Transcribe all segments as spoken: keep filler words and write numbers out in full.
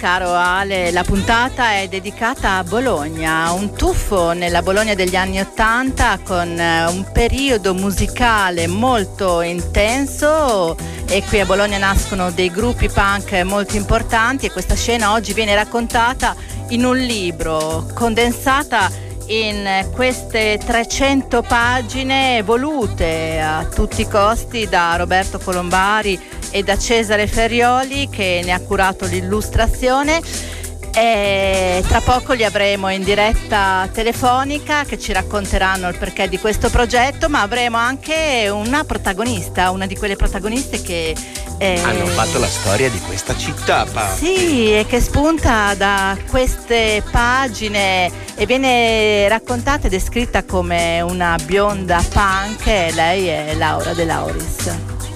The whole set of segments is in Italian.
caro Ale, la puntata è dedicata a Bologna, un tuffo nella Bologna degli anni Ottanta con un periodo musicale molto intenso, e qui a Bologna nascono dei gruppi punk molto importanti e questa scena oggi viene raccontata in un libro, condensata in queste trecento pagine volute a tutti i costi da Roberto Colombari e da Cesare Ferrioli, che ne ha curato l'illustrazione. E tra poco li avremo in diretta telefonica che ci racconteranno il perché di questo progetto, ma avremo anche una protagonista, una di quelle protagoniste che eh, hanno fatto la storia di questa città. Pa. Sì, e che spunta da queste pagine e viene raccontata e descritta come una bionda punk, e lei è Laura De Lauris.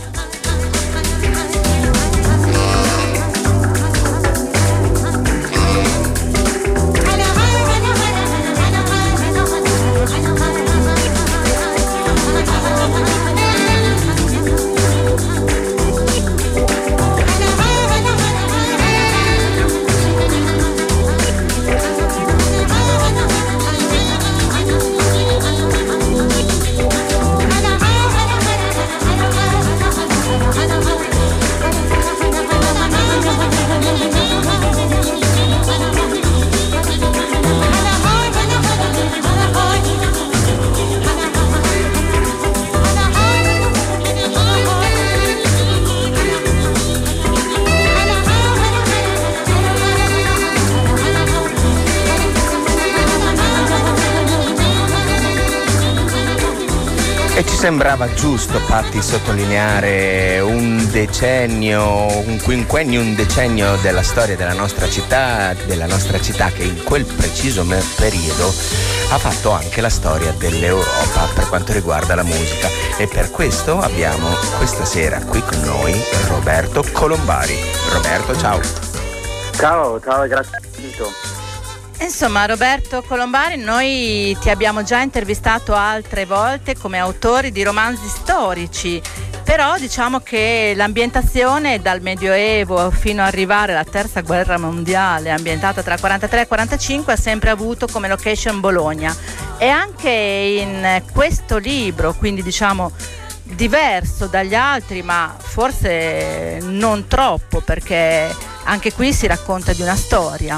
E ci sembrava giusto, Patti, sottolineare un decennio, un quinquennio, un decennio della storia della nostra città, della nostra città che in quel preciso periodo ha fatto anche la storia dell'Europa per quanto riguarda la musica. E per questo abbiamo questa sera qui con noi Roberto Colombari. Roberto, ciao. Ciao, ciao e grazie per l'invito. Insomma, Roberto Colombari, noi ti abbiamo già intervistato altre volte come autori di romanzi storici, però diciamo che l'ambientazione dal Medioevo fino ad arrivare alla Terza Guerra Mondiale, ambientata tra quarantatré e quarantacinque, ha sempre avuto come location Bologna. E anche in questo libro, quindi diciamo diverso dagli altri, ma forse non troppo, perché anche qui si racconta di una storia.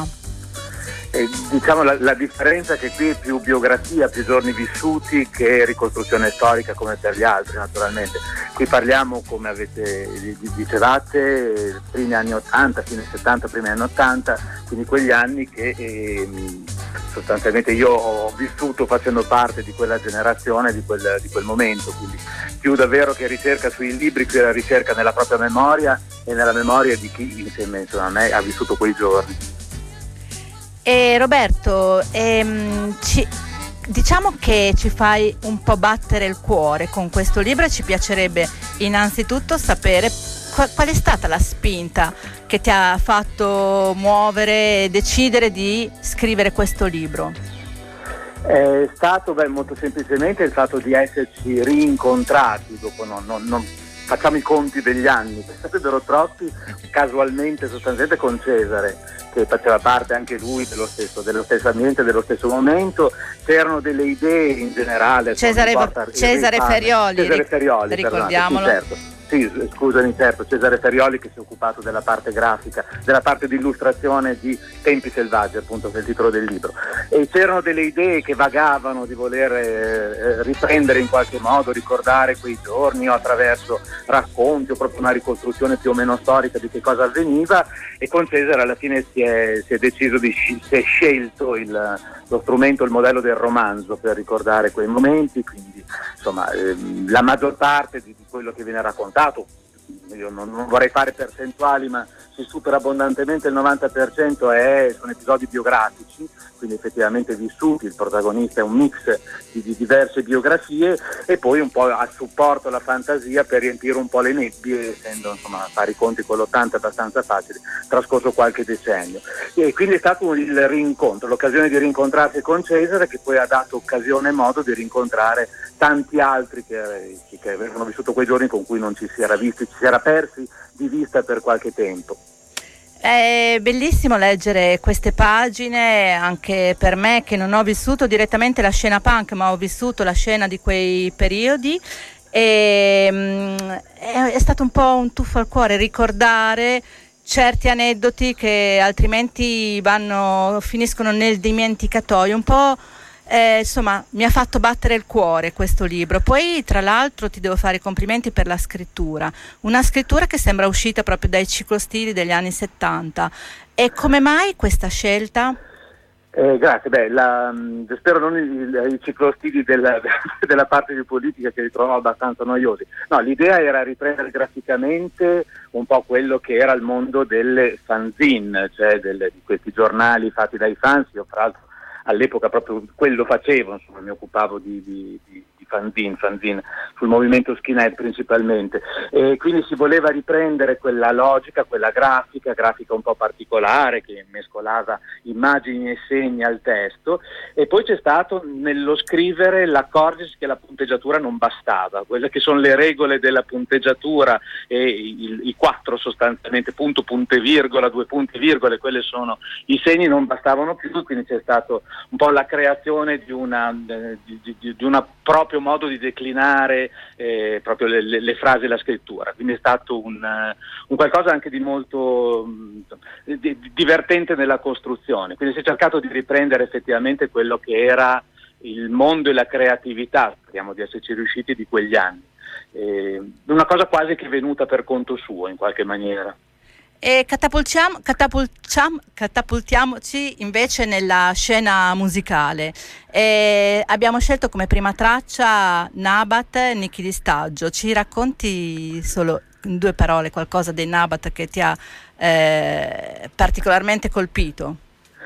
Eh, diciamo la, la differenza è che qui è più biografia, più giorni vissuti che ricostruzione storica come per gli altri, naturalmente. Qui parliamo, come avete dicevate, primi anni ottanta, fine settanta, primi anni ottanta, quindi quegli anni che eh, sostanzialmente io ho vissuto facendo parte di quella generazione, di quel, di quel momento, quindi più davvero che ricerca sui libri, più la ricerca nella propria memoria e nella memoria di chi insieme insomma, a me ha vissuto quei giorni. E Roberto, ehm, ci, diciamo che ci fai un po' battere il cuore con questo libro e ci piacerebbe innanzitutto sapere qual, qual è stata la spinta che ti ha fatto muovere e decidere di scrivere questo libro. È stato beh, molto semplicemente il fatto di esserci rincontrati dopo non, non, non facciamo i conti degli anni, che sarebbero troppi, casualmente sostanzialmente con Cesare, che faceva parte anche lui dello stesso, dello stesso ambiente, dello stesso momento. C'erano delle idee in generale. Cesare, Cesare Ferrioli, Cesare Ferrioli, ricordiamolo. Perdonate, sì, certo. Sì, scusami, certo, Cesare Ferrioli, che si è occupato della parte grafica, della parte di illustrazione di Tempi Selvaggi, appunto, che è il titolo del libro. E c'erano delle idee che vagavano di voler eh, riprendere in qualche modo, ricordare quei giorni o attraverso racconti o proprio una ricostruzione più o meno storica di che cosa avveniva, e con Cesare alla fine si è, si è deciso di si è scelto il, lo strumento, il modello del romanzo per ricordare quei momenti, quindi insomma ehm, la maggior parte di, di quello che viene raccontato, io non, non vorrei fare percentuali, ma si supera abbondantemente il novanta per cento, è, sono episodi biografici, quindi effettivamente vissuti. Il protagonista è un mix di, di diverse biografie, e poi un po' a supporto la fantasia per riempire un po' le nebbie, essendo insomma a fare i conti con l'ottanta abbastanza facile, trascorso qualche decennio. E quindi è stato il rincontro, l'occasione di rincontrarsi con Cesare, che poi ha dato occasione e modo di rincontrare tanti altri che, che avevano vissuto quei giorni con cui non ci si era visti, ci si era persi di vista per qualche tempo. È bellissimo leggere queste pagine, anche per me che non ho vissuto direttamente la scena punk, ma ho vissuto la scena di quei periodi, e mh, è, è stato un po' un tuffo al cuore ricordare certi aneddoti che altrimenti vanno, finiscono nel dimenticatoio. Un po' eh, insomma mi ha fatto battere il cuore questo libro. Poi tra l'altro ti devo fare i complimenti per la scrittura, una scrittura che sembra uscita proprio dai ciclostili degli anni settanta. E come mai questa scelta? Eh, grazie, beh, la, spero non i, i ciclostili della, della parte di politica, che li trovo abbastanza noiosi. No, l'idea era riprendere graficamente un po' quello che era il mondo delle fanzine, cioè delle, di questi giornali fatti dai fans. Io fra l'altro all'epoca proprio quello facevo, insomma, mi occupavo di, di, di, di fanzine, fanzine sul movimento skinhead principalmente, e quindi si voleva riprendere quella logica, quella grafica, grafica un po' particolare che mescolava immagini e segni al testo, e poi c'è stato nello scrivere l'accorgersi che la punteggiatura non bastava, quelle che sono le regole della punteggiatura e i, i quattro sostanzialmente, punto, punto e virgola, due punti virgole, quelle sono i segni, non bastavano più, quindi c'è stato un po' la creazione di una di, di, di una proprio modo di declinare eh, proprio le, le, le frasi e la scrittura, quindi è stato un, un qualcosa anche di molto di, di, divertente nella costruzione, quindi si è cercato di riprendere effettivamente quello che era il mondo e la creatività, speriamo di esserci riusciti, di quegli anni, eh, una cosa quasi che è venuta per conto suo in qualche maniera. E catapultiamo, catapultiamo, catapultiamoci invece nella scena musicale. E abbiamo scelto come prima traccia Nabat, Nicky di Staggio. Ci racconti solo in due parole qualcosa dei Nabat che ti ha eh, particolarmente colpito?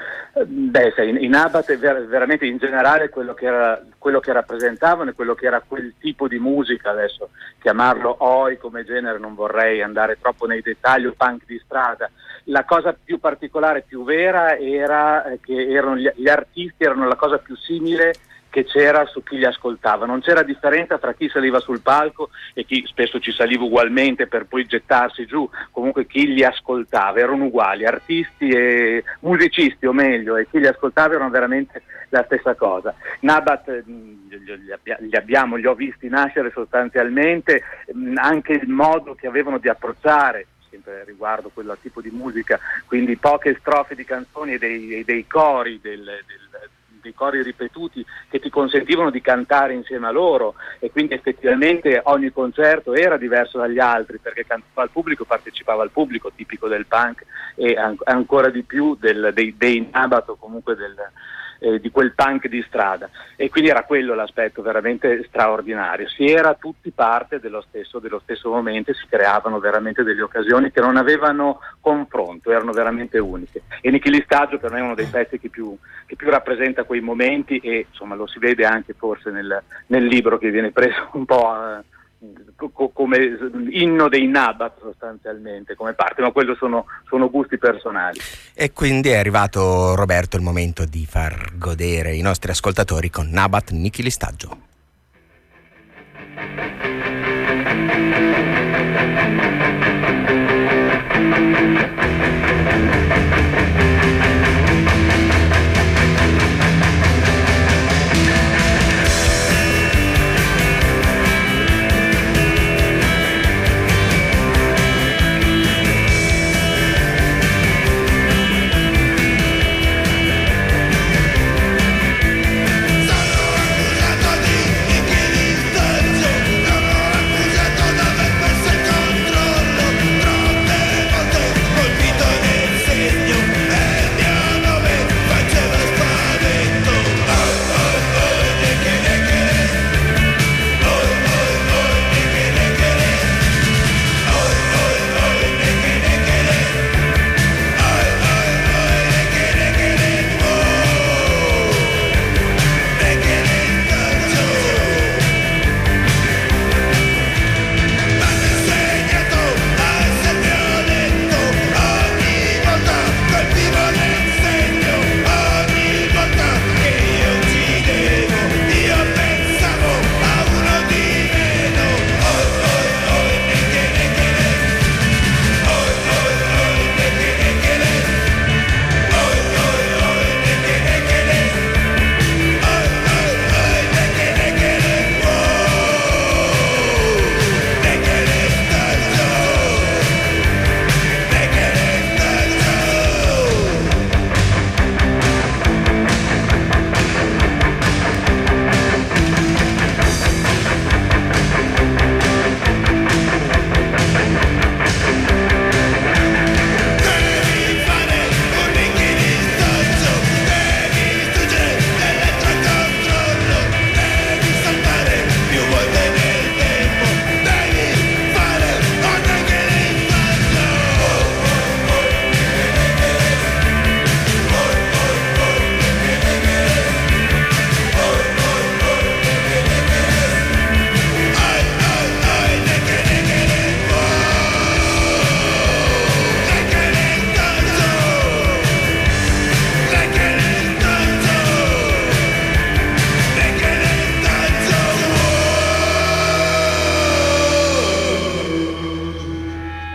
Beh, sai, i Nabat è ver- veramente in generale quello che era, quello che rappresentavano e quello che era quel tipo di musica. Adesso chiamarlo Oi come genere non vorrei andare troppo nei dettagli, o punk di strada. La cosa più particolare, più vera, era che erano gli, gli artisti erano la cosa più simile che c'era su chi li ascoltava. Non c'era differenza tra chi saliva sul palco e chi spesso ci saliva ugualmente per poi gettarsi giù, comunque chi li ascoltava erano uguali, artisti e musicisti, o meglio, e chi li ascoltava erano veramente la stessa cosa. Nabat li abbiamo, li ho visti nascere sostanzialmente, anche il modo che avevano di approcciare sempre riguardo quello tipo di musica, quindi poche strofe di canzoni e dei, e dei cori del, del dei cori ripetuti che ti consentivano di cantare insieme a loro, e quindi effettivamente ogni concerto era diverso dagli altri perché cantava al pubblico, partecipava al pubblico, tipico del punk e an- ancora di più del, dei, dei Nabat, o comunque del, eh, di quel punk di strada, e quindi era quello l'aspetto veramente straordinario. Si era tutti parte dello stesso, dello stesso momento, e si creavano veramente delle occasioni che non avevano confronto, erano veramente uniche, e Nicky di Staggio per me è uno dei pezzi che più, che più rappresenta quei momenti, e insomma lo si vede anche forse nel, nel libro, che viene preso un po' a, co- come inno dei Nabat sostanzialmente, come parte, ma quello sono, sono gusti personali. E quindi è arrivato, Roberto, il momento di far godere i nostri ascoltatori con Nabat, Nicky di Staggio. Nicky di Staggio,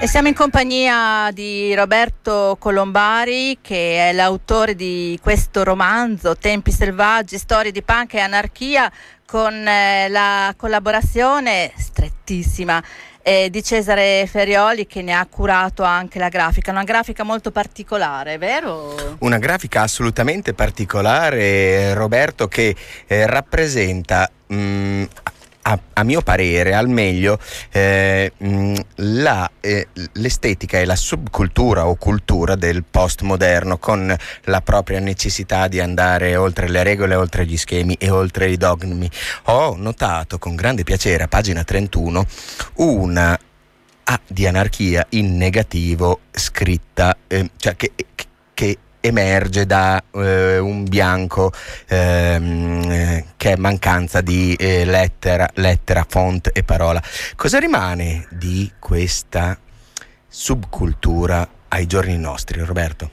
E siamo in compagnia di Roberto Colombari, che è l'autore di questo romanzo, Tempi selvaggi, storie di punk e anarchia, con eh, la collaborazione strettissima eh, di Cesare Ferioli, che ne ha curato anche la grafica. Una grafica molto particolare, vero? Una grafica assolutamente particolare, Roberto, che eh, rappresenta mh, A, a mio parere al meglio eh, mh, la, eh, l'estetica e la subcultura o cultura del postmoderno, con la propria necessità di andare oltre le regole, oltre gli schemi e oltre i dogmi. Ho notato con grande piacere a pagina trentuno una A di anarchia in negativo scritta, eh, cioè che, che emerge da eh, un bianco ehm, che è mancanza di eh, lettera, lettera, font e parola. Cosa rimane di questa subcultura ai giorni nostri, Roberto?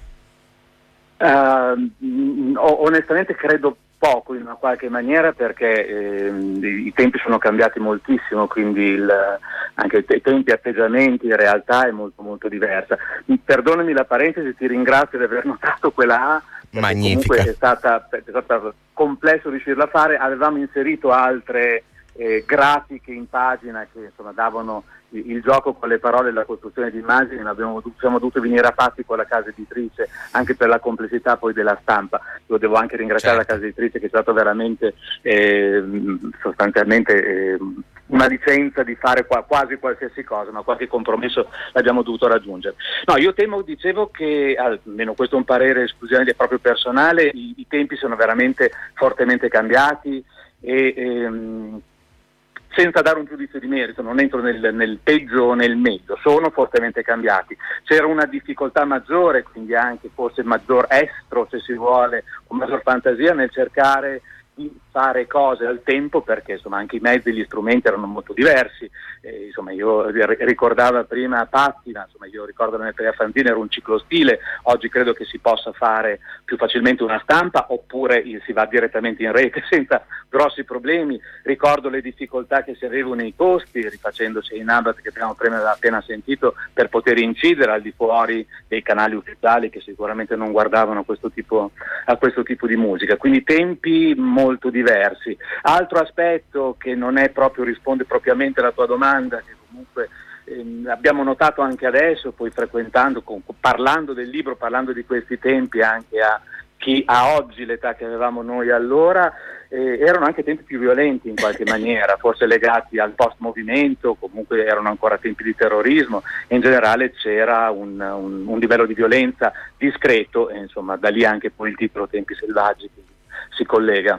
Uh, onestamente credo poco in una qualche maniera, perché eh, i tempi sono cambiati moltissimo, quindi il, anche i tempi, atteggiamenti, in realtà è molto molto diversa. Perdonami la parentesi, ti ringrazio di aver notato quella A, magnifica. Comunque è stata, è stata complesso riuscirla a fare. Avevamo inserito altre eh, grafiche in pagina che insomma davano il, il gioco con le parole e la costruzione di immagini, ma abbiamo, siamo dovuti venire a patti con la casa editrice anche per la complessità poi della stampa. Io devo anche ringraziare certo. la casa editrice, che è stato veramente eh, sostanzialmente eh, una licenza di fare qua, quasi qualsiasi cosa, ma qualche compromesso l'abbiamo dovuto raggiungere. No, io temo, dicevo che, almeno questo è un parere esclusivamente proprio personale, i, i tempi sono veramente fortemente cambiati e ehm, senza dare un giudizio di merito, non entro nel, nel peggio o nel meglio, sono fortemente cambiati. C'era una difficoltà maggiore, quindi anche forse maggior estro, se si vuole, o maggior fantasia nel cercare di fare cose al tempo, perché insomma anche i mezzi e gli strumenti erano molto diversi. Eh, insomma io ricordava prima Patti, ma insomma io ricordo nella Pia Fanzine era un ciclostile, oggi credo che si possa fare più facilmente una stampa, oppure si va direttamente in rete senza grossi problemi. Ricordo le difficoltà che si avevano nei costi, rifacendoci in Abat che abbiamo appena sentito, per poter incidere al di fuori dei canali ufficiali che sicuramente non guardavano a questo tipo, a questo tipo di musica, quindi tempi molto diversi. Altro aspetto che non è proprio, risponde propriamente alla tua domanda, che comunque ehm, abbiamo notato anche adesso, poi frequentando, con, parlando del libro, parlando di questi tempi anche a chi ha oggi l'età che avevamo noi allora, eh, erano anche tempi più violenti in qualche maniera, forse legati al post-movimento, comunque erano ancora tempi di terrorismo e in generale c'era un, un, un livello di violenza discreto e insomma da lì anche poi il titolo Tempi selvaggi che si collega.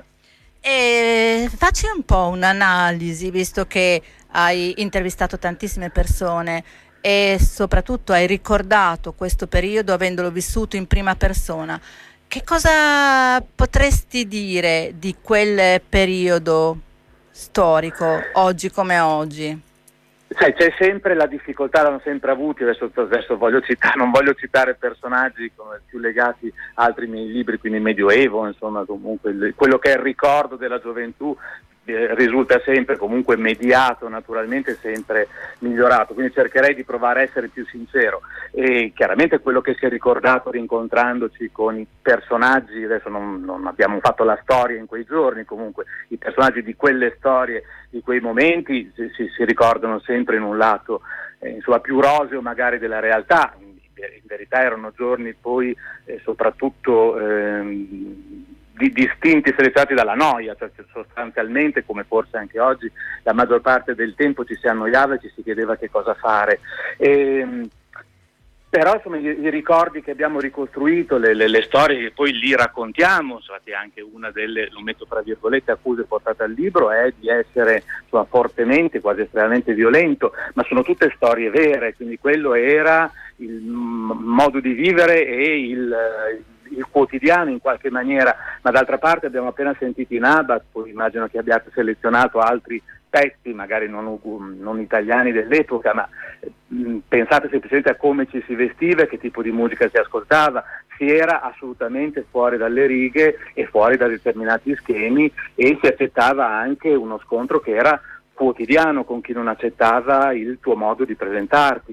E facci un po' un'analisi, visto che hai intervistato tantissime persone e soprattutto hai ricordato questo periodo avendolo vissuto in prima persona. Che cosa potresti dire di quel periodo storico, oggi come oggi? Sai, c'è sempre la difficoltà, l'hanno sempre avuti, adesso, adesso voglio citare, non voglio citare personaggi come più legati a altri miei libri, quindi Medioevo, insomma comunque il, quello che è il ricordo della gioventù eh, risulta sempre comunque mediato, naturalmente sempre migliorato, quindi cercherei di provare a essere più sincero e chiaramente quello che si è ricordato rincontrandoci con i personaggi, adesso non, non abbiamo fatto la storia in quei giorni, comunque i personaggi di quelle storie, di quei momenti si, si, si ricordano sempre in un lato eh, insomma più roseo magari della realtà. In, in verità erano giorni poi eh, soprattutto ehm, di, distinti, selezionati dalla noia, cioè sostanzialmente come forse anche oggi la maggior parte del tempo ci si annoiava e ci si chiedeva che cosa fare. E, però insomma i, i ricordi che abbiamo ricostruito, le, le, le storie che poi lì raccontiamo, insomma, che anche una delle, lo metto tra virgolette, accuse portate al libro è di essere insomma, fortemente, quasi estremamente violento, ma sono tutte storie vere, quindi quello era il m- modo di vivere e il, il quotidiano in qualche maniera, ma d'altra parte abbiamo appena sentito in Abat, poi immagino che abbiate selezionato altri pezzi, magari non, non italiani dell'epoca, ma mh, pensate semplicemente a come ci si vestiva, che tipo di musica si ascoltava, si era assolutamente fuori dalle righe e fuori da determinati schemi e si accettava anche uno scontro che era quotidiano con chi non accettava il tuo modo di presentarti.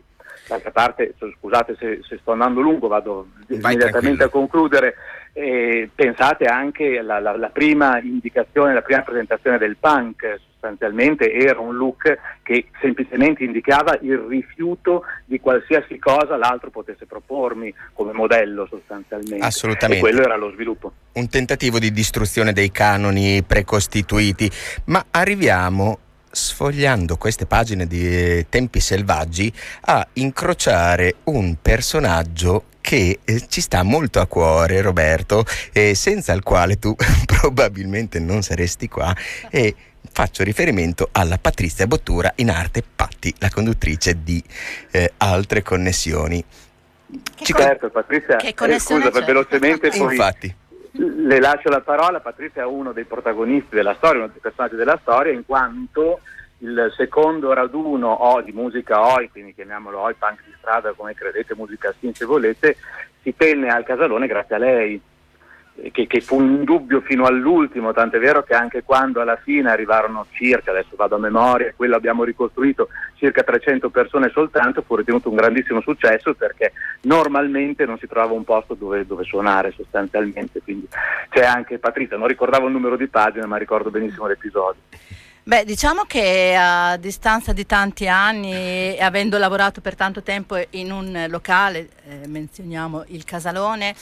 D'altra parte, scusate se, se sto andando lungo, vado Vai immediatamente tranquillo. a concludere. Eh, pensate anche alla la, la prima indicazione, la prima presentazione del punk, sostanzialmente era un look che semplicemente indicava il rifiuto di qualsiasi cosa l'altro potesse propormi come modello, sostanzialmente. Assolutamente. E quello era lo sviluppo. Un tentativo di distruzione dei canoni precostituiti. Ma arriviamo, sfogliando queste pagine di Tempi Selvaggi, a incrociare un personaggio che eh, ci sta molto a cuore, Roberto, e senza il quale tu probabilmente non saresti qua, e faccio riferimento alla Patrizia Bottura, in arte Patti, la conduttrice di eh, Altre Connessioni. Che Certo, Patrizia, che eh, connessione scusa, c'è? velocemente poi Infatti, le lascio la parola. Patrizia è uno dei protagonisti della storia, uno dei personaggi della storia, in quanto il secondo raduno o di musica Oi, quindi chiamiamolo Oi punk di strada, come credete, musica sin se volete, si tenne al Casalone grazie a lei, che, che fu un dubbio fino all'ultimo, tant'è vero che anche quando alla fine arrivarono circa, adesso vado a memoria, quello abbiamo ricostruito, circa trecento persone soltanto, fu ritenuto un grandissimo successo perché normalmente non si trovava un posto dove, dove suonare sostanzialmente, quindi c'è anche Patrizia, non ricordavo il numero di pagine ma ricordo benissimo l'episodio. Beh, diciamo che a distanza di tanti anni e avendo lavorato per tanto tempo in un locale, eh, menzioniamo il Casalone,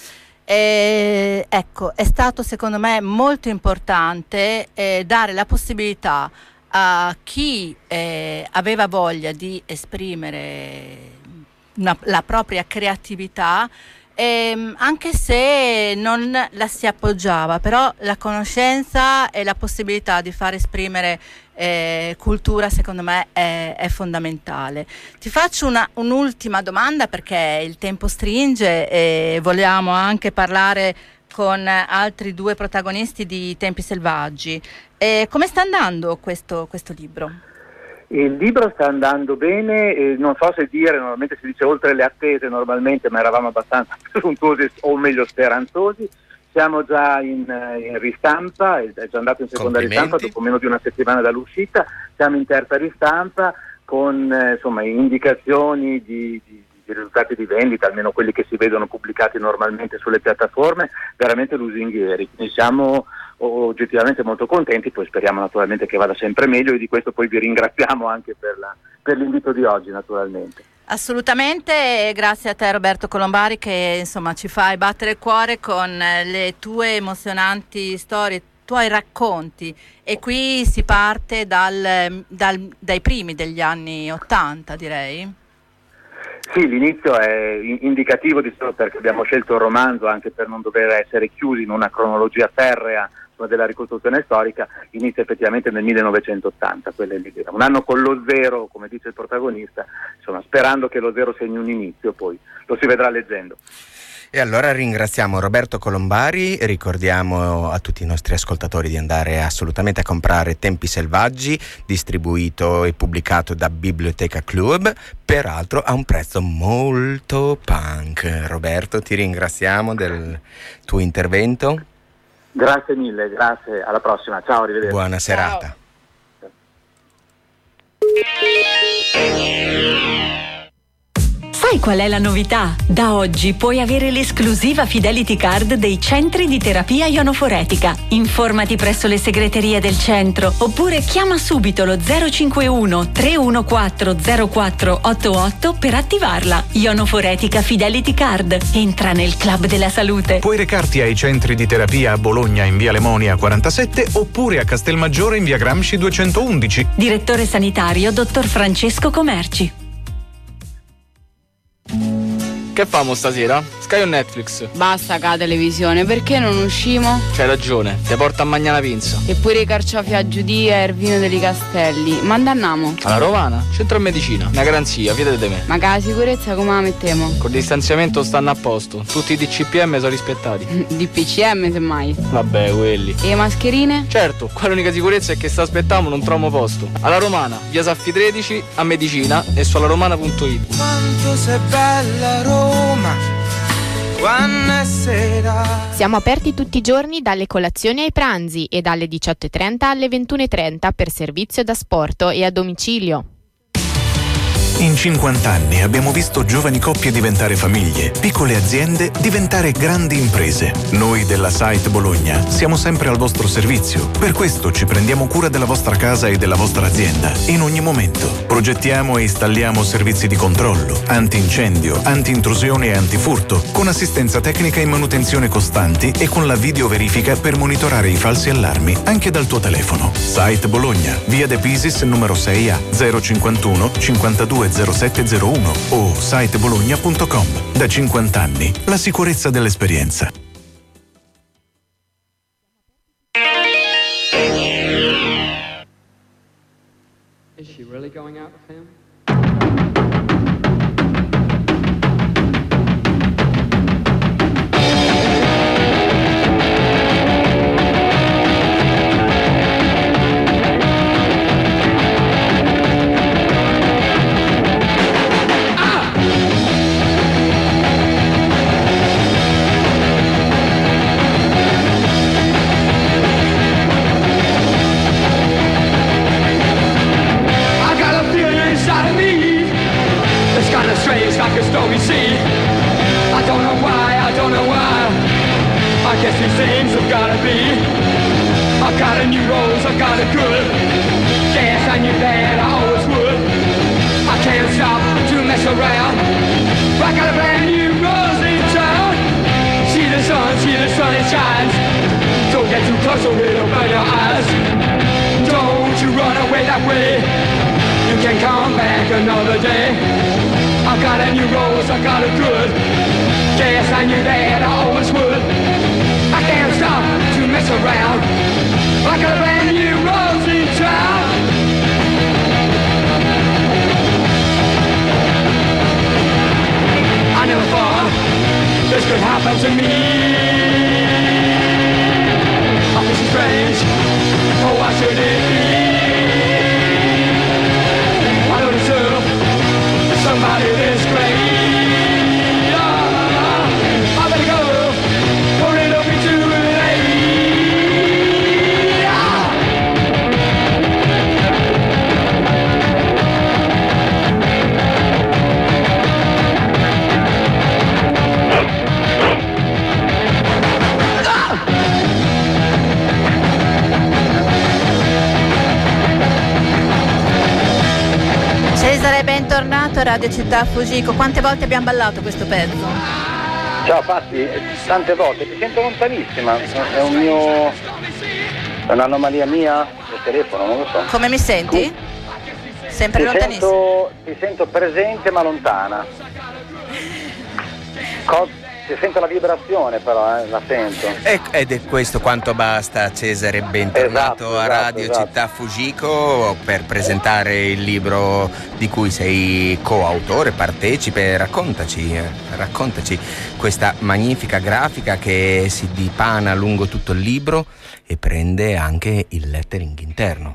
eh, ecco, è stato secondo me molto importante eh, dare la possibilità a chi eh, aveva voglia di esprimere una, la propria creatività, ehm, anche se non la si appoggiava, però la conoscenza e la possibilità di far esprimere eh, cultura secondo me è, è fondamentale. Ti faccio una, un'ultima domanda perché il tempo stringe e vogliamo anche parlare con altri due protagonisti di Tempi Selvaggi. Eh, come sta andando questo, questo libro? Il libro sta andando bene, eh, non so se dire, normalmente si dice oltre le attese normalmente, ma eravamo abbastanza presuntuosi o meglio speranzosi. Siamo già in, in ristampa, è già andato in seconda ristampa dopo meno di una settimana dall'uscita, siamo in terza ristampa con eh, insomma indicazioni di, di, di risultati di vendita, almeno quelli che si vedono pubblicati normalmente sulle piattaforme, veramente lusinghieri. Quindi siamo oggettivamente molto contenti, poi speriamo naturalmente che vada sempre meglio e di questo poi vi ringraziamo anche per, la, per l'invito di oggi naturalmente. Assolutamente, grazie a te Roberto Colombari che insomma ci fai battere il cuore con le tue emozionanti storie, i tuoi racconti, e qui si parte dal, dal, dai primi degli anni Ottanta, direi. Sì, l'inizio è indicativo di solo perché abbiamo scelto il romanzo anche per non dover essere chiusi in una cronologia ferrea della ricostruzione storica, inizia effettivamente nel millenovecentottanta, quella è l'idea. Un anno con lo zero, come dice il protagonista, insomma, sperando che lo zero segni un inizio, poi lo si vedrà leggendo. E allora ringraziamo Roberto Colombari, ricordiamo a tutti i nostri ascoltatori di andare assolutamente a comprare Tempi Selvaggi, distribuito e pubblicato da Biblioteca Club, peraltro a un prezzo molto punk. Roberto, ti ringraziamo del tuo intervento. Grazie mille, grazie, alla prossima, ciao, arrivederci. Buona serata. Ciao. Sai qual è la novità? Da oggi puoi avere l'esclusiva Fidelity Card dei centri di terapia ionoforetica. Informati presso le segreterie del centro oppure chiama subito lo zero cinquantuno tre uno quattro zero quattro otto otto per attivarla. Ionoforetica Fidelity Card. Entra nel club della salute. Puoi recarti ai centri di terapia a Bologna in via Lemonia quarantasette oppure a Castelmaggiore in via Gramsci duecentoundici. Direttore sanitario dottor Francesco Comerci. Che famo stasera? Sky o Netflix? Basta ca televisione, perché non uscimo? C'hai ragione, ti porta a mangiare una pinza. Eppure i carciofi a Giudia e il vino dei Castelli. Ma andiamo? Alla Romana, centro medicina, una garanzia, fidate di me. Ma che la sicurezza come la mettiamo? Col distanziamento stanno a posto, tutti i D C P M sono rispettati. D P C M semmai. Vabbè, quelli. E le mascherine? Certo, qua l'unica sicurezza è che sta aspettando non troviamo posto. Alla Romana, via Saffi tredici, a medicina e su allaromana punto it. Quanto sei bella Roma, quando è sera. Siamo aperti tutti i giorni dalle colazioni ai pranzi e dalle diciotto e trenta alle ventuno e trenta per servizio da asporto e a domicilio. In cinquanta anni abbiamo visto giovani coppie diventare famiglie, piccole aziende diventare grandi imprese. Noi della Site Bologna siamo sempre al vostro servizio. Per questo ci prendiamo cura della vostra casa e della vostra azienda in ogni momento. Progettiamo e installiamo servizi di controllo, antincendio, anti-intrusione e antifurto, con assistenza tecnica e manutenzione costanti e con la videoverifica per monitorare i falsi allarmi anche dal tuo telefono. Site Bologna, via De Pisis numero sei A, zero cinquantuno cinquantadue zero sette zero uno o site bologna punto com. Da cinquanta anni, la sicurezza dell'esperienza. Is she really going out with him? Radio Città Fujiko, quante volte abbiamo ballato questo pezzo? Ciao Patti, tante volte, ti sento lontanissima, è un mio, è un'anomalia mia del telefono, non lo so. Come mi senti? Sempre ti lontanissima? Sento, ti sento presente ma lontana. Co- ti sento la vibrazione però, eh, la sento. Ed è questo quanto basta, Cesare, bentornato esatto, a Radio esatto, Città Fujiko per presentare il libro di cui sei coautore, partecipe. Raccontaci, eh, raccontaci questa magnifica grafica che si dipana lungo tutto il libro e prende anche il lettering interno.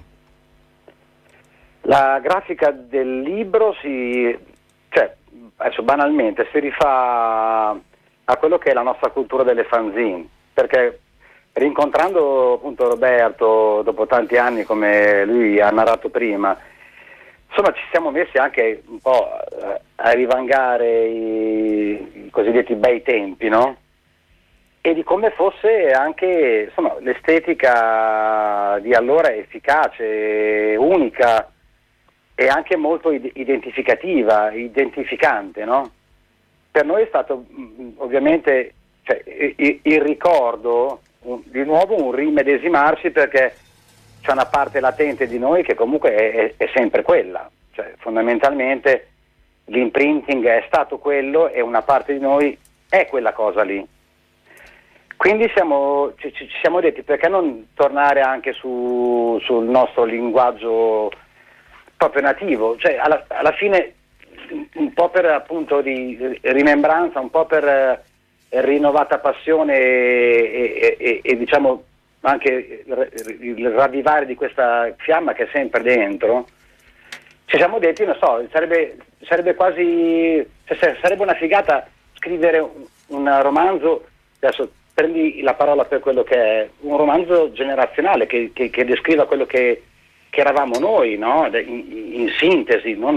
La grafica del libro si, cioè, adesso banalmente, si rifà a quello che è la nostra cultura delle fanzine, perché rincontrando appunto Roberto dopo tanti anni, come lui ha narrato prima, insomma ci siamo messi anche un po' a rivangare i, i cosiddetti bei tempi, no? E di come fosse anche, insomma, l'estetica di allora efficace, unica e anche molto identificativa, identificante, no? Per noi è stato ovviamente, cioè, il, il ricordo, un, di nuovo un rimedesimarsi, perché c'è una parte latente di noi che comunque è, è, è sempre quella, cioè fondamentalmente l'imprinting è stato quello e una parte di noi è quella cosa lì. Quindi siamo, ci, ci siamo detti, perché non tornare anche su, sul nostro linguaggio proprio nativo, cioè alla, alla fine un po' per appunto di rimembranza, un po' per eh, rinnovata passione e, e, e, e diciamo anche il ravvivare di questa fiamma che è sempre dentro, ci siamo detti, non so, sarebbe, sarebbe quasi, cioè, sarebbe una figata scrivere un, un romanzo, adesso prendi la parola per quello che è, un romanzo generazionale che, che, che descriva quello che, che eravamo noi, no? In, in sintesi, non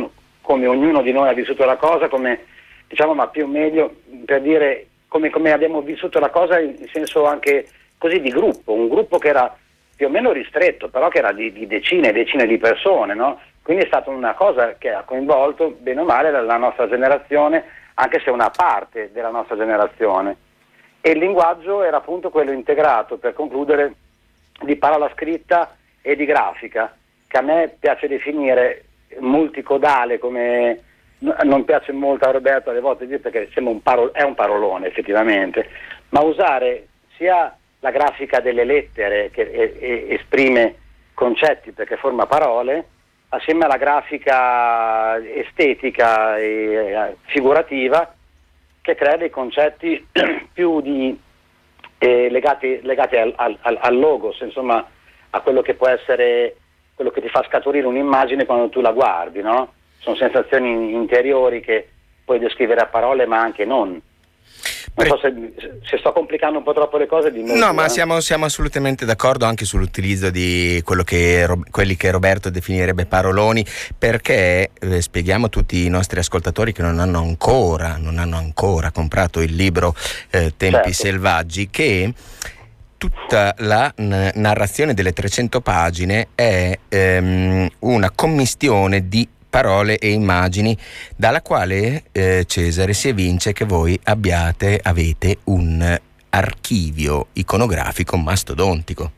come ognuno di noi ha vissuto la cosa, come diciamo, ma più o meglio per dire come, come abbiamo vissuto la cosa in senso anche così di gruppo, un gruppo che era più o meno ristretto, però che era di, di decine e decine di persone, no? Quindi è stata una cosa che ha coinvolto bene o male la, la nostra generazione, anche se una parte della nostra generazione. E il linguaggio era appunto quello integrato, per concludere, di parola scritta e di grafica, che a me piace definire multicodale, come non piace molto a Roberto alle volte dire, perché sembra un parol- è un parolone effettivamente, ma usare sia la grafica delle lettere che e, e, esprime concetti perché forma parole, assieme alla grafica estetica e figurativa che crea dei concetti più di, eh, legati, legati al, al, al logos, insomma a quello che può essere, quello che ti fa scaturire un'immagine quando tu la guardi, no? Sono sensazioni interiori che puoi descrivere a parole ma anche non. Non so se, se sto complicando un po' troppo le cose di No, ma siamo, siamo assolutamente d'accordo anche sull'utilizzo di quello che quelli che Roberto definirebbe paroloni, perché eh, spieghiamo a tutti i nostri ascoltatori che non hanno ancora non hanno ancora comprato il libro eh, Tempi certo. Selvaggi, che tutta la n- narrazione delle trecento pagine è ehm, una commistione di parole e immagini, dalla quale eh, Cesare si evince che voi abbiate avete un archivio iconografico mastodontico.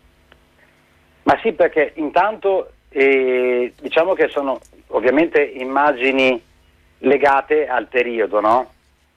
Ma sì, perché intanto eh, diciamo che sono ovviamente immagini legate al periodo, no?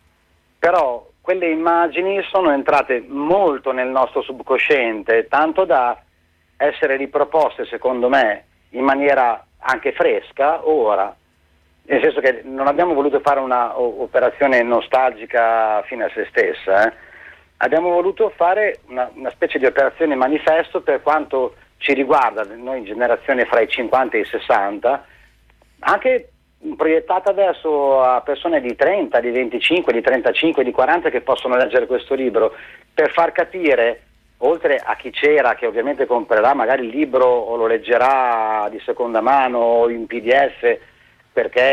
Però quelle immagini sono entrate molto nel nostro subconsciente, tanto da essere riproposte, secondo me, in maniera anche fresca ora, nel senso che non abbiamo voluto fare una o- operazione nostalgica fine a se stessa, eh. Abbiamo voluto fare una, una specie di operazione manifesto per quanto ci riguarda, noi in generazione fra i cinquanta e i sessanta, anche proiettata verso a persone di trenta, di venticinque, di trentacinque, di quaranta che possono leggere questo libro, per far capire, oltre a chi c'era che ovviamente comprerà magari il libro o lo leggerà di seconda mano o in P D F perché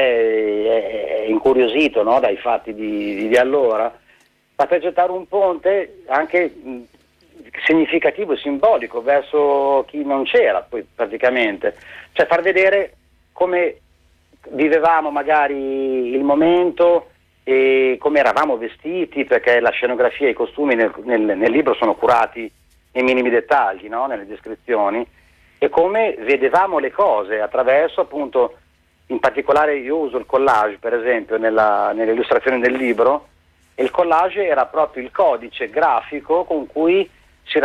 è, è incuriosito, no, dai fatti di, di allora, ma per gettare un ponte anche mh, significativo e simbolico verso chi non c'era poi praticamente, cioè far vedere come vivevamo magari il momento e come eravamo vestiti, perché la scenografia e i costumi nel, nel, nel libro sono curati nei minimi dettagli, no? Nelle descrizioni, e come vedevamo le cose attraverso appunto, in particolare io uso il collage per esempio nella, nelle illustrazioni del libro, e il collage era proprio il codice grafico con cui si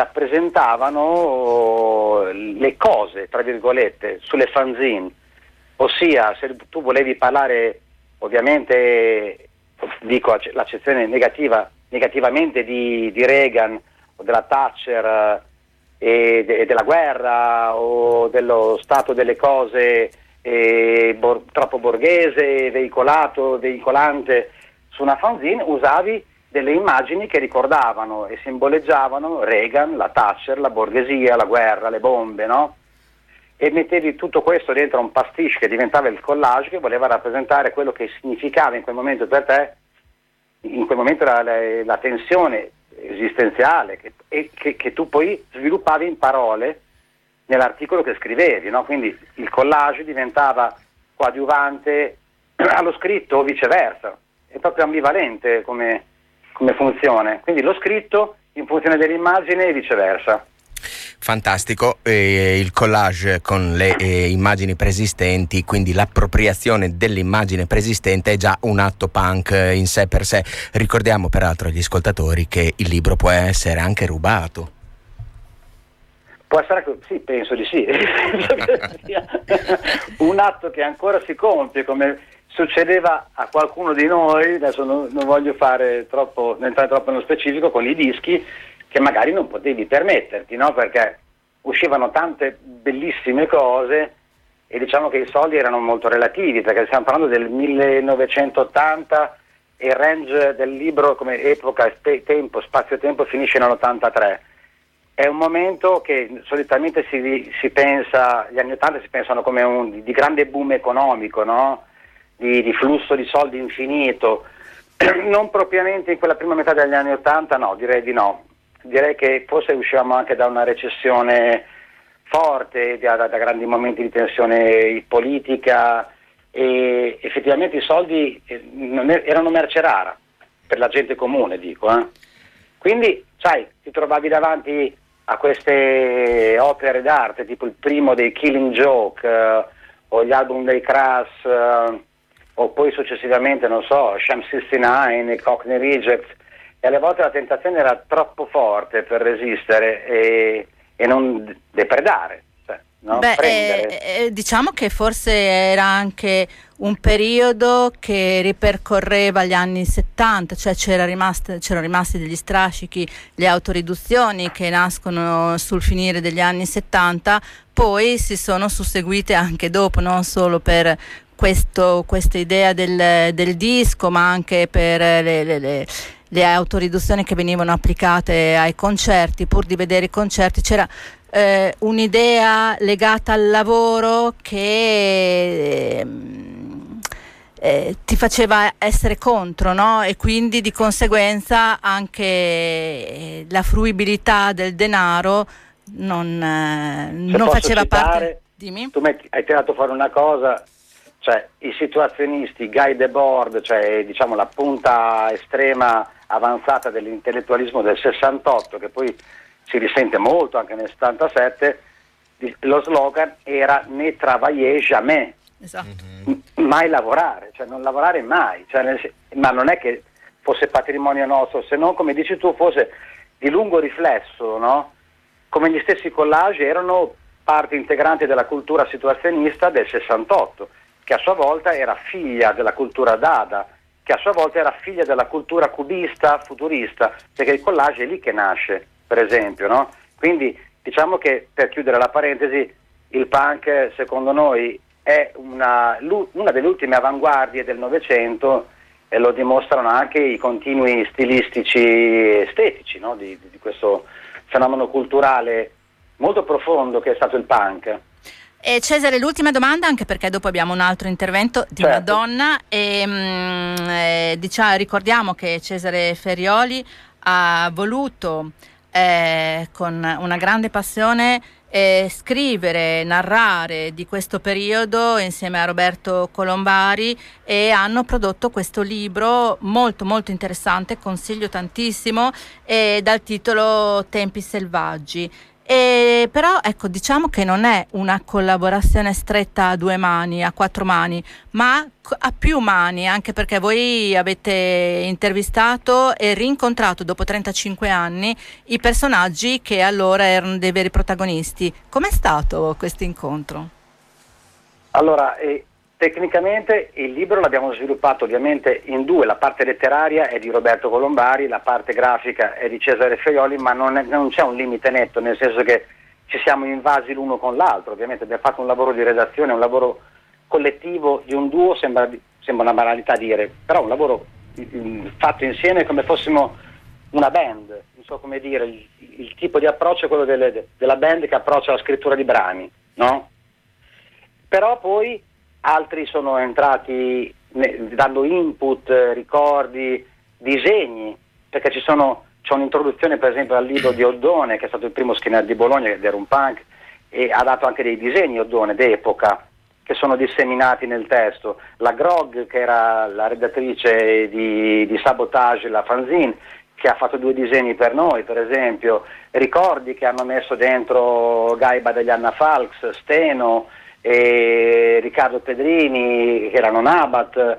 rappresentavano le cose, tra virgolette, sulle fanzine, ossia se tu volevi parlare ovviamente, dico l'accezione negativa, negativamente di, di Reagan o della Thatcher e, de, e della guerra o dello stato delle cose eh, bor, troppo borghese, veicolato, veicolante su una fanzine, usavi delle immagini che ricordavano e simboleggiavano Reagan, la Thatcher, la borghesia, la guerra, le bombe, no? E mettevi tutto questo dentro un pastiche che diventava il collage, che voleva rappresentare quello che significava in quel momento per te, in quel momento la, la, la tensione esistenziale che, e, che, che tu poi sviluppavi in parole nell'articolo che scrivevi, no? Quindi il collage diventava coadiuvante allo scritto o viceversa, è proprio ambivalente come, come funzione, quindi lo scritto in funzione dell'immagine e viceversa. Fantastico, eh, il collage con le eh, immagini preesistenti, quindi l'appropriazione dell'immagine preesistente è già un atto punk eh, in sé per sé. Ricordiamo peraltro agli ascoltatori che il libro può essere anche rubato. Può essere, sì, penso di sì. Un atto che ancora si compie, come succedeva a qualcuno di noi, adesso non, non voglio fare troppo, entrare troppo nello specifico, con i dischi, che magari non potevi permetterti, no? Perché uscivano tante bellissime cose e diciamo che i soldi erano molto relativi, perché stiamo parlando del millenovecentottanta e il range del libro come epoca, tempo, spazio-tempo finisce nell'ottantatré. È un momento che solitamente si, si pensa, gli anni ottanta si pensano come un di grande boom economico, no? di, di flusso di soldi infinito, non propriamente in quella prima metà degli anni Ottanta, no, direi di no. Direi che forse uscivamo anche da una recessione forte, da, da, da grandi momenti di tensione politica, e effettivamente i soldi eh, non er- erano merce rara per la gente comune, dico. Eh. Quindi, sai, ti trovavi davanti a queste opere d'arte, tipo il primo dei Killing Joke, eh, o gli album dei Crass, eh, o poi successivamente, non so, Sham sessantanove, Cockney Rejects, e alle volte la tentazione era troppo forte per resistere e, e non depredare, cioè, no? Beh, Prendere. eh, eh, diciamo che forse era anche un periodo che ripercorreva gli anni settanta, cioè c'era rimasto, c'erano rimasti degli strascichi, le autoriduzioni che nascono sul finire degli anni settanta, poi si sono susseguite anche dopo, non solo per questo, questa idea del, del disco, ma anche per le, le, le, le autoriduzioni che venivano applicate ai concerti. Pur di vedere i concerti c'era eh, un'idea legata al lavoro che eh, eh, ti faceva essere contro, no? E quindi di conseguenza anche eh, la fruibilità del denaro non, eh, non faceva citare, parte. Dimmi. Tu hai tirato fuori una cosa, cioè i situazionisti, Guy Debord, cioè diciamo la punta estrema avanzata dell'intellettualismo del sessantotto, che poi si risente molto anche nel settantasette, lo slogan era ne travailler jamais, esatto. Mai lavorare, cioè non lavorare mai, cioè nel, ma non è che fosse patrimonio nostro, se non, come dici tu, fosse di lungo riflesso, no? Come gli stessi collage erano parte integrante della cultura situazionista del sessantotto, che a sua volta era figlia della cultura Dada, che a sua volta era figlia della cultura cubista, futurista, perché il collage è lì che nasce, per esempio, no? Quindi diciamo che, per chiudere la parentesi, il punk secondo noi è una, una delle ultime avanguardie del Novecento, e lo dimostrano anche i continui stilistici estetici, no? di, di questo fenomeno culturale molto profondo che è stato il punk. E Cesare, l'ultima domanda, anche perché dopo abbiamo un altro intervento di certo. una donna, e, mh, e diciamo, ricordiamo che Cesare Ferioli ha voluto eh, con una grande passione eh, scrivere, narrare di questo periodo insieme a Roberto Colombari, e hanno prodotto questo libro molto molto interessante, consiglio tantissimo, eh, dal titolo Tempi selvaggi. E però ecco, diciamo che non è una collaborazione stretta a due mani, a quattro mani, ma a più mani, anche perché voi avete intervistato e rincontrato dopo trentacinque anni i personaggi che allora erano dei veri protagonisti. Com'è stato questo incontro? Allora, eh, tecnicamente il libro l'abbiamo sviluppato ovviamente in due, la parte letteraria è di Roberto Colombari, la parte grafica è di Cesare Ferioli, ma non, è, non c'è un limite netto, nel senso che ci siamo invasi l'uno con l'altro. Ovviamente abbiamo fatto un lavoro di redazione, un lavoro collettivo di un duo, sembra, sembra una banalità dire, però un lavoro mh, fatto insieme come fossimo una band, non so come dire, il, il tipo di approccio è quello delle, della band che approccia la scrittura di brani, no? Però poi altri sono entrati ne, dando input, ricordi, disegni, perché ci sono, c'è un'introduzione per esempio al libro di Oddone, che è stato il primo skinhead di Bologna, che era un punk, e ha dato anche dei disegni Oddone d'epoca, che sono disseminati nel testo. La Grog, che era la redattrice di, di Sabotage, la fanzine, che ha fatto due disegni per noi, per esempio. Ricordi che hanno messo dentro Gaiba degli Anna Falks, Steno, e Riccardo Pedrini, che erano Nabat,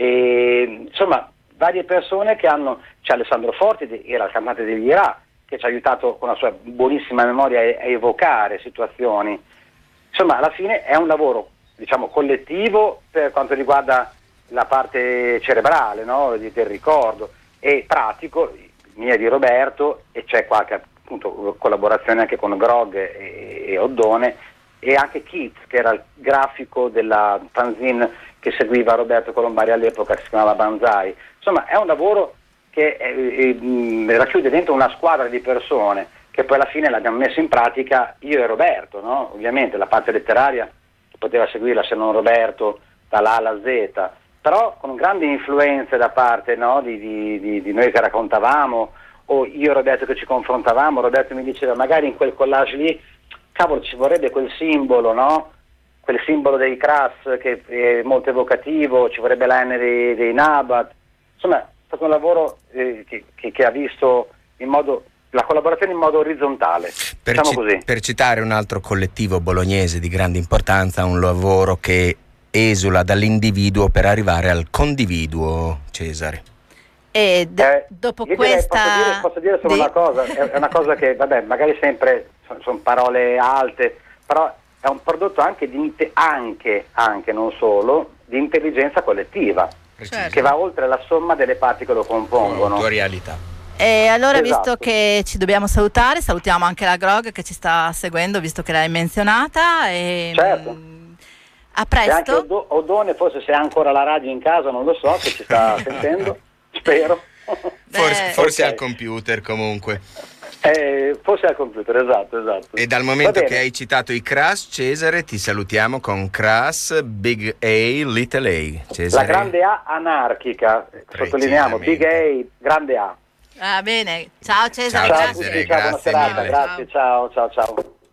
e, insomma varie persone che hanno, c'è Alessandro Forti, era il cantante degli Ira, che ci ha aiutato con la sua buonissima memoria a, a evocare situazioni. Insomma, alla fine è un lavoro, diciamo, collettivo per quanto riguarda la parte cerebrale, no? del ricordo, e pratico, mia di Roberto, e c'è qualche appunto collaborazione anche con Grog e, e Oddone, e anche Keith, che era il grafico della fanzine che seguiva Roberto Colombari all'epoca, che si chiamava Banzai. Insomma, è un lavoro che eh, eh, racchiude dentro una squadra di persone che poi alla fine l'abbiamo messo in pratica io e Roberto, no? Ovviamente la parte letteraria poteva seguirla se non Roberto dall'A alla Z, però con grandi influenze da parte, no, di, di, di, di noi che raccontavamo, o io e Roberto che ci confrontavamo. Roberto mi diceva magari in quel collage lì, cavolo, ci vorrebbe quel simbolo, no? Quel simbolo dei Crass che è molto evocativo, ci vorrebbe la N dei, dei Nabat. Insomma, è stato un lavoro eh, che, che, che ha visto in modo la collaborazione in modo orizzontale, per, diciamo ci, così. Per citare un altro collettivo bolognese di grande importanza, un lavoro che esula dall'individuo per arrivare al condividuo, Cesare. E d- eh, dopo direi, questa... Posso dire, posso dire solo di... una cosa, è, è una cosa che, vabbè, magari sempre sono son parole alte, però è un prodotto anche, di, anche, anche, non solo, di intelligenza collettiva, certo, che va oltre la somma delle parti che lo compongono. Autorialità. E allora, Esatto. visto che ci dobbiamo salutare, salutiamo anche la Grog che ci sta seguendo, visto che l'hai menzionata. E, certo. mh, a E anche presto. Odo- Odone, forse se ha ancora la radio in casa, non lo so, che ci sta sentendo, spero. Forse, forse Ok. al computer comunque. Eh, forse al computer, esatto, esatto. E dal momento Va bene. che hai citato i Crass, Cesare, ti salutiamo con Crass, Big A, Little A. Cesare. La grande A anarchica, sottolineiamo, Big A, grande A. Ah, bene. Ciao Cesare, Ciao, grazie. Cesare, ciao, buona grazie serata, mille. grazie, ciao, ciao, ciao.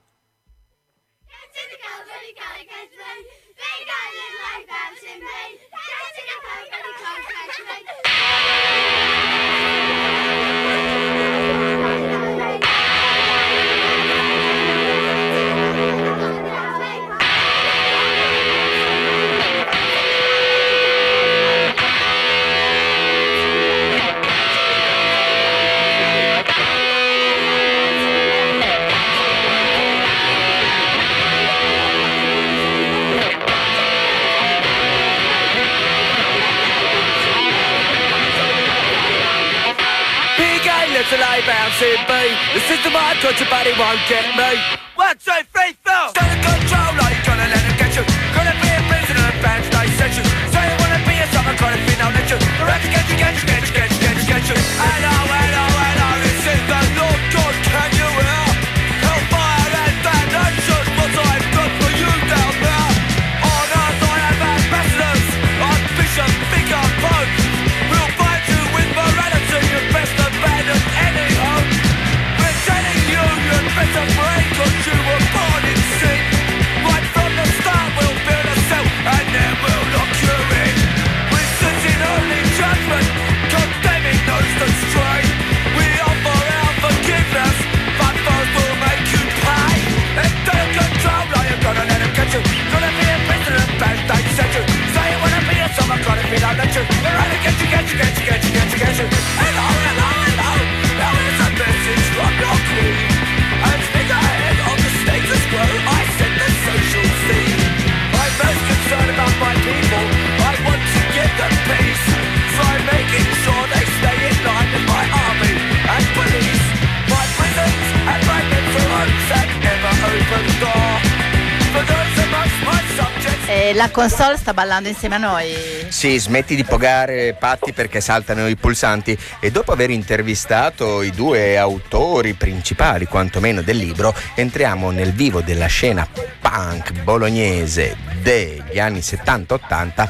Little A bouncing B. The system I've got your body won't get me. One, two, three, four. Stand in control, are you gonna let it get you? Gonna be a prisoner of bad they set you. Say you wanna be a summer kind of thing, I'll let you. Around to get you, get you, get you, get you, get you, get you. Hello, hello, hello, this is the Lord God, can you hear? Hellfire and damnation, what I've done for you down there. On earth I have ambassadors, I'm Bishop, Vicar, Pope. We'll fight you with morality, you best abandon any hope. We're telling you, you'd better break, cause you were born in sin. Right from the start, we'll build a cell, and then we'll lock you in. We sit in holy judgment, condemning those that stray. We offer our forgiveness, but those will make you pay. And take control, are you gonna let them get you? Gonna be a prisoner of bad they set you. Say you wanna be a summer god if we don't let you. We're gonna get you, get you, get you, get you, get you, get you. Hello, hello, hello, now here's a message from your queen. And speak ahead of the status quo, I set the social scene. I'm most concerned about my people, I want to give them peace. So I'm making sure they stay in line with my army and police. My prisons and my mental homes and never open door. For those amongst my subjects. E la console sta ballando insieme a noi. Sì, smetti di pogare, Patti, perché saltano i pulsanti. E dopo aver intervistato i due autori principali, quantomeno del libro, entriamo nel vivo della scena punk bolognese degli anni settanta ottanta,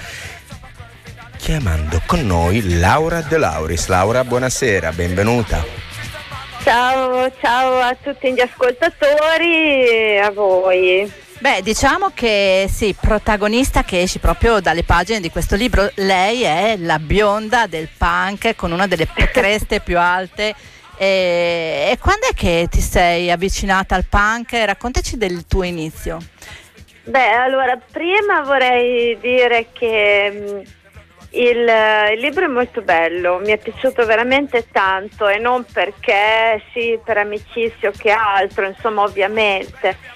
chiamando con noi Laura De Lauris. Laura, buonasera, benvenuta. Ciao, ciao a tutti gli ascoltatori e a voi. Beh, diciamo che sì, protagonista che esce proprio dalle pagine di questo libro. Lei è la bionda del punk con una delle creste più alte. E, e quando è che ti sei avvicinata al punk? Raccontaci del tuo inizio. Beh, allora, prima vorrei dire che mh, il, il libro è molto bello, mi è piaciuto veramente tanto, e non perché sì, per amicizia o che altro, insomma, ovviamente.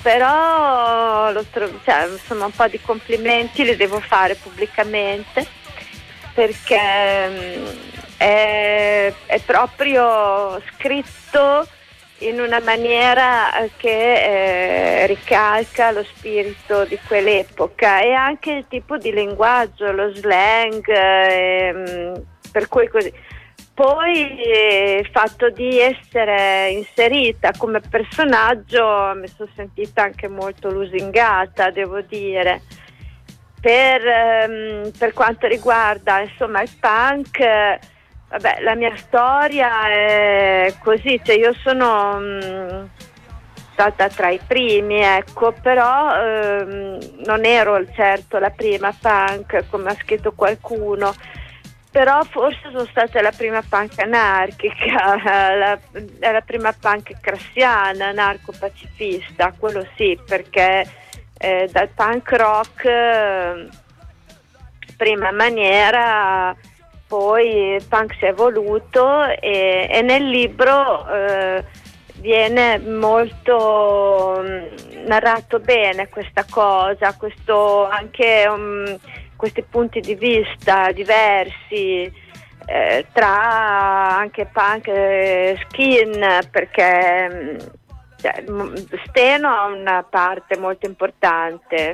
Però lo trovo, cioè, insomma, un po' di complimenti li devo fare pubblicamente, perché mh, è, è proprio scritto in una maniera che eh, ricalca lo spirito di quell'epoca, e anche il tipo di linguaggio, lo slang, eh, per cui così. Poi eh, il fatto di essere inserita come personaggio mi sono sentita anche molto lusingata, devo dire, per, ehm, per quanto riguarda insomma il punk, eh, vabbè, la mia storia è così, cioè io sono mh, stata tra i primi, ecco, però ehm, non ero certo la prima punk come ha scritto qualcuno, però forse sono stata la prima punk anarchica, la, la prima punk crassiana, anarco-pacifista, quello sì, perché eh, dal punk rock eh, prima maniera, poi il punk si è evoluto e, e nel libro eh, viene molto mh, narrato bene questa cosa, questo anche um, questi punti di vista diversi eh, tra anche punk e skin, perché mh, cioè, Steno ha una parte molto importante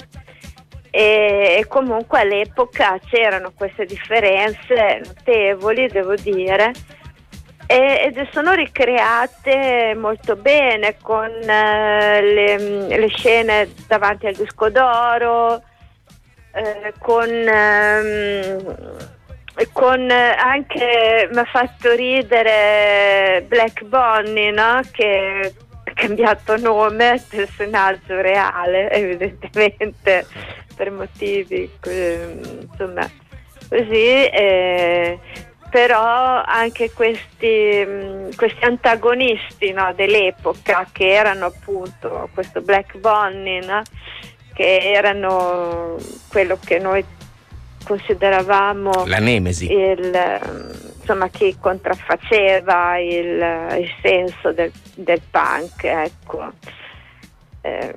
e, e comunque all'epoca c'erano queste differenze notevoli, devo dire, e, ed sono ricreate molto bene con eh, le, le scene davanti al disco d'oro, eh, con, ehm, con anche mi ha fatto ridere Black Bonnie, no? Che ha cambiato nome, personaggio reale evidentemente per motivi eh, insomma così, eh, però anche questi, mh, questi antagonisti, no, dell'epoca, che erano appunto questo Black Bonnie, no? Che erano quello che noi consideravamo la nemesi, il, insomma, chi contraffaceva il, il senso del, del punk, ecco. Eh,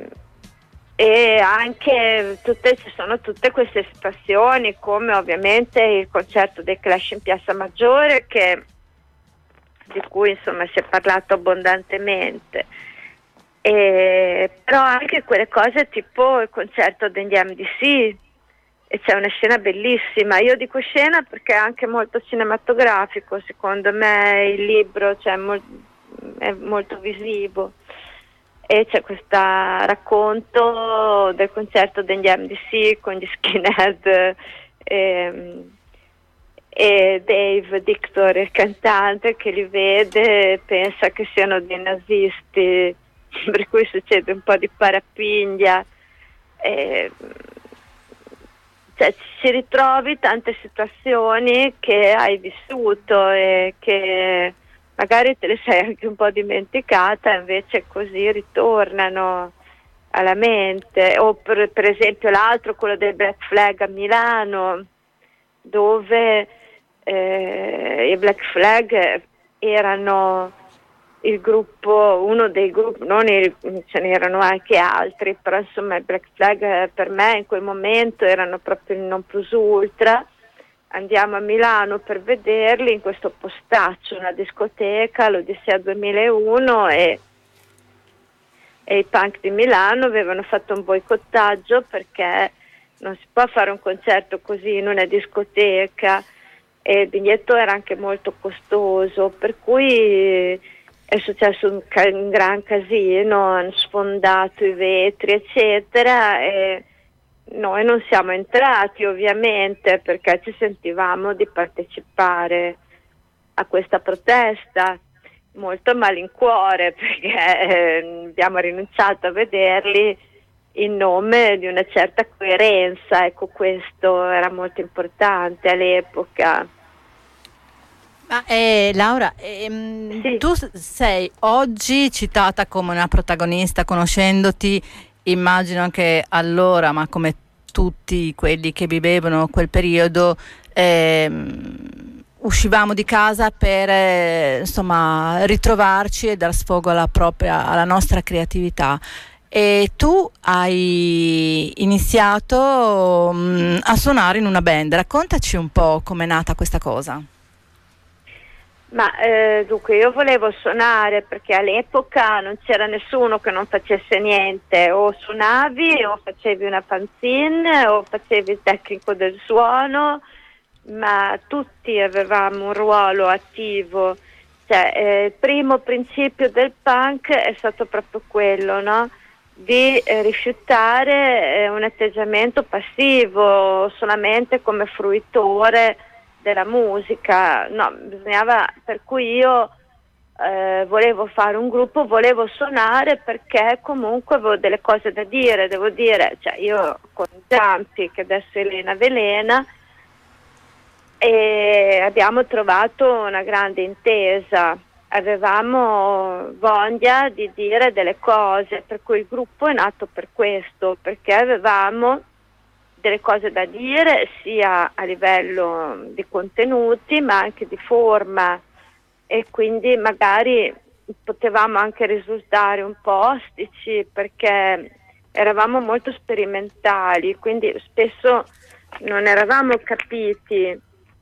e anche tutte, ci sono tutte queste espressioni, come ovviamente il concerto dei Clash in Piazza Maggiore, che, di cui insomma si è parlato abbondantemente, e, però anche quelle cose tipo il concerto degli M D C, e c'è una scena bellissima. Io dico scena perché è anche molto cinematografico, secondo me il libro, cioè, mol- è molto visivo, e c'è questo racconto del concerto degli M D C con gli skinhead e, e Dave Dictor, il cantante, che li vede e pensa che siano dei nazisti, per cui succede un po' di parapiglia. E, cioè, ci si ritrovi tante situazioni che hai vissuto e che magari te le sei anche un po' dimenticata, invece così ritornano alla mente. O per, per esempio l'altro, quello del Black Flag a Milano, dove eh, i Black Flag erano il gruppo, uno dei gruppi, non il, ce n'erano anche altri, però insomma i Black Flag per me in quel momento erano proprio il non plus ultra. Andiamo a Milano per vederli in questo postaccio, una discoteca, l'Odissea duemilauno, e, e i punk di Milano avevano fatto un boicottaggio perché non si può fare un concerto così in una discoteca, e il biglietto era anche molto costoso, per cui è successo un, ca- un gran casino, hanno sfondato i vetri eccetera, e noi non siamo entrati ovviamente perché ci sentivamo di partecipare a questa protesta, molto a malincuore, perché eh, abbiamo rinunciato a vederli in nome di una certa coerenza, ecco, questo era molto importante all'epoca. Ma eh, Laura, ehm, Sì. tu sei oggi citata come una protagonista, conoscendoti, immagino che allora, ma come tutti quelli che vivevano quel periodo, ehm, uscivamo di casa per eh, insomma ritrovarci e dar sfogo alla propria, alla nostra creatività. E tu hai iniziato mh, a suonare in una band. Raccontaci un po' com'è nata questa cosa. Ma eh, dunque io volevo suonare perché all'epoca non c'era nessuno che non facesse niente, o suonavi o facevi una fanzine o facevi il tecnico del suono, ma tutti avevamo un ruolo attivo. Cioè, eh, il primo principio del punk è stato proprio quello, no? di eh, rifiutare eh, un atteggiamento passivo solamente come fruitore della musica. No, bisognava, per cui io eh, volevo fare un gruppo, volevo suonare perché comunque avevo delle cose da dire, devo dire, cioè io con Giampi, che adesso è Elena Velena, e abbiamo trovato una grande intesa, avevamo voglia di dire delle cose, per cui il gruppo è nato per questo, perché avevamo delle cose da dire sia a livello di contenuti ma anche di forma, e quindi magari potevamo anche risultare un po' ostici perché eravamo molto sperimentali, quindi spesso non eravamo capiti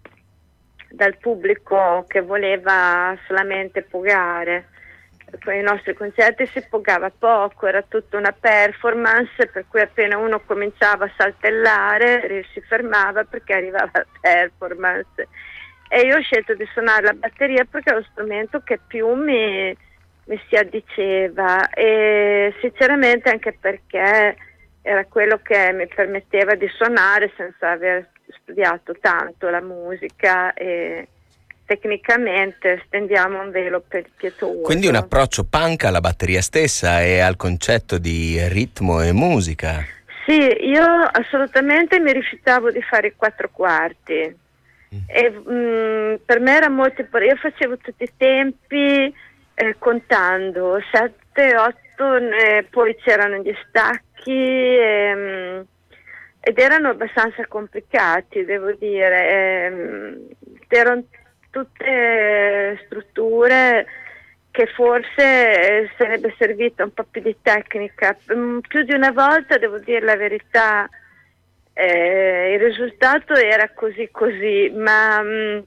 dal pubblico che voleva solamente pogare. Con i nostri concerti si pogava poco, era tutta una performance, per cui appena uno cominciava a saltellare si fermava perché arrivava la performance. E io ho scelto di suonare la batteria perché è lo strumento che più mi, mi si addiceva, e sinceramente anche perché era quello che mi permetteva di suonare senza aver studiato tanto la musica, e tecnicamente stendiamo un velo per pietoso. Quindi un approccio punk alla batteria stessa e al concetto di ritmo e musica. Sì, io assolutamente mi rifiutavo di fare i quattro quarti. Mm. E mh, per me era molto importante. Io facevo tutti i tempi eh, contando sette, otto, eh, poi c'erano gli stacchi e, mh, ed erano abbastanza complicati, devo dire. E, erano tutte strutture che forse sarebbe servita un po' più di tecnica. Più di una volta, devo dire la verità, eh, il risultato era così così, ma mh,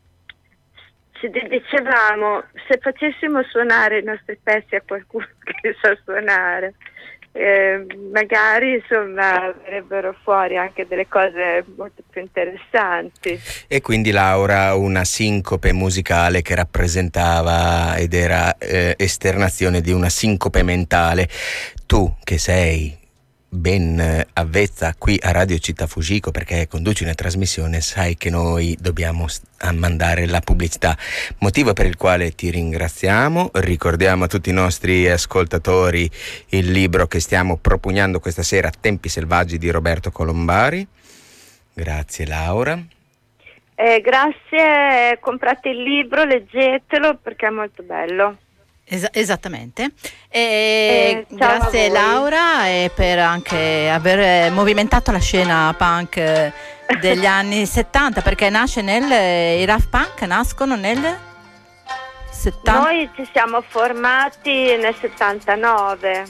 ci dicevamo, se facessimo suonare i nostri pezzi a qualcuno che sa suonare, Eh, magari insomma verrebbero fuori anche delle cose molto più interessanti. E quindi Laura, una sincope musicale che rappresentava ed era eh, esternazione di una sincope mentale. Tu che sei ben avvezza qui a Radio Città Fujiko, perché conduci una trasmissione, sai che noi dobbiamo mandare la pubblicità, motivo per il quale ti ringraziamo. Ricordiamo a tutti i nostri ascoltatori il libro che stiamo propugnando questa sera, Tempi Selvaggi di Roberto Colombari. Grazie Laura. Eh, grazie, comprate il libro, leggetelo perché è molto bello. Es- esattamente. E eh, grazie Laura e per anche aver movimentato la scena punk degli anni settanta, perché nasce nel i Daft Punk nascono nel settanta. Noi ci siamo formati nel settantanove.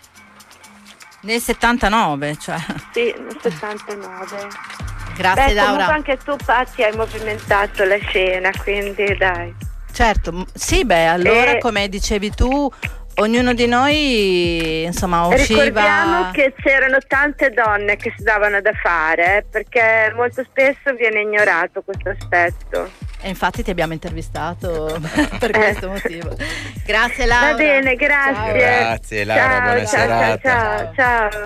Nel settantanove, cioè. Sì, nel settantanove. Grazie. Beh, Laura. Comunque anche tu, Patti, hai movimentato la scena, quindi dai. Certo, sì, beh, allora e... come dicevi tu, ognuno di noi insomma usciva. Ricordiamo che c'erano tante donne che si davano da fare, eh, perché molto spesso viene ignorato questo aspetto. E infatti ti abbiamo intervistato per questo motivo. Grazie Laura. Va bene, grazie. Ciao. Grazie Laura, ciao, buona ciao, serata. Ciao, ciao, ciao.